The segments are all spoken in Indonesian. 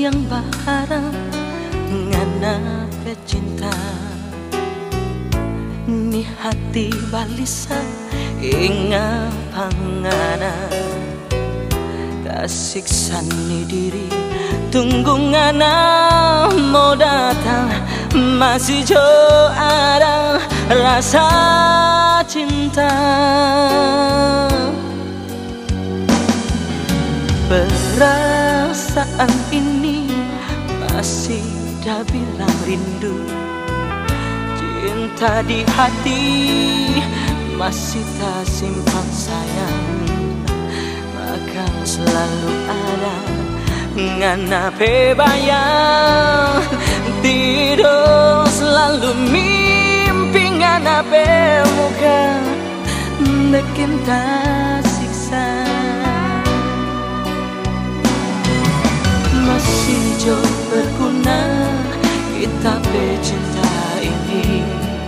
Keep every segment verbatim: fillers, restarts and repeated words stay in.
yang barang ngana pecinta ni hati balisa inga pangana kasiksa ni diri tunggu ngana mau datang masih jo ada rasa cinta. Perasaan ini masih dah bilang rindu, cinta di hati masih tak simpan sayang, akan selalu ada ngana pe bayang tidur selalu mimpi ngana pe muka bikin tak siksa. Masih jauh berguna kita pecinta ini,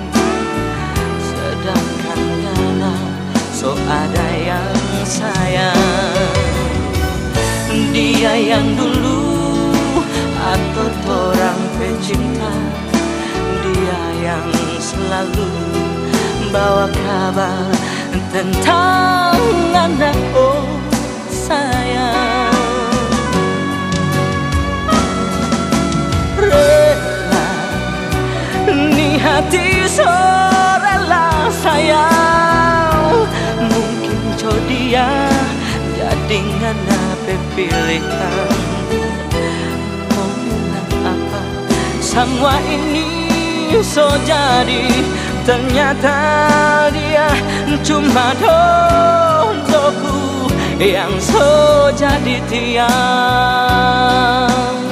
sedangkan ngana so ada yang sayang. Dia yang dulu atau orang pecinta, dia yang selalu bawa kabar tentang anak oh sayang. Rela ni hati so rela sayang, mungkin jo dia jadi ngana pilihan. Mau bilang apa semua ini so jadi, ternyata dia cuma dodoku yang so jadi tiang.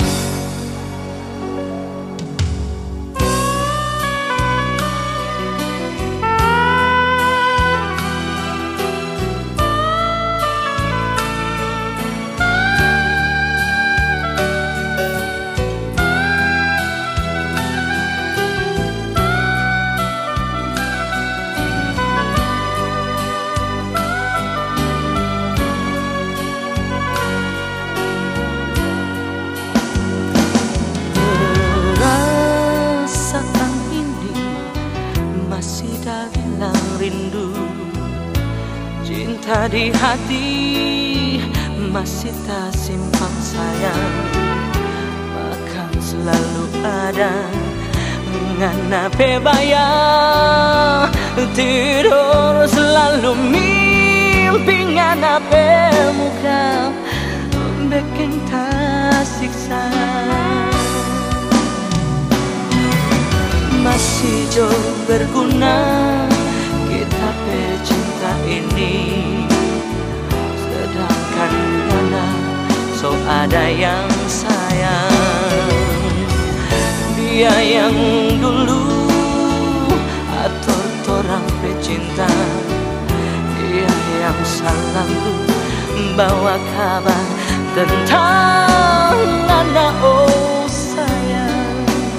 Rindu cinta di hati masih tak simpan sayang, akan selalu ada ngana pe bayang tidur selalu mimpi ngana pe muka bikin tak siksa. Masih jauh berguna kita pecinta ini, sedangkan ngana so ada yang sayang. Dia yang dulu atau orang pecinta, dia yang selalu bawa kabar tentang ngana oh sayang.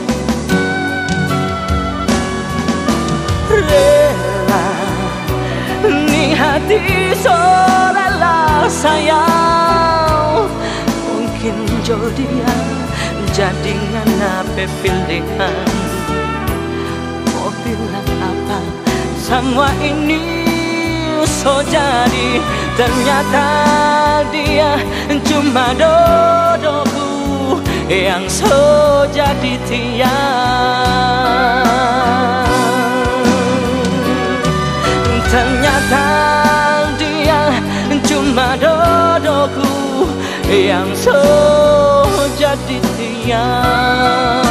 Rela ni hati so rela sayang, mungkin jo dia jadi ngana pe pilihan. Mau bilang apa semua ini so jadi, ternyata dia cuma dodoku yang so jadi tiang. Ternyata dia cuma dodoku yang so jadi tiang.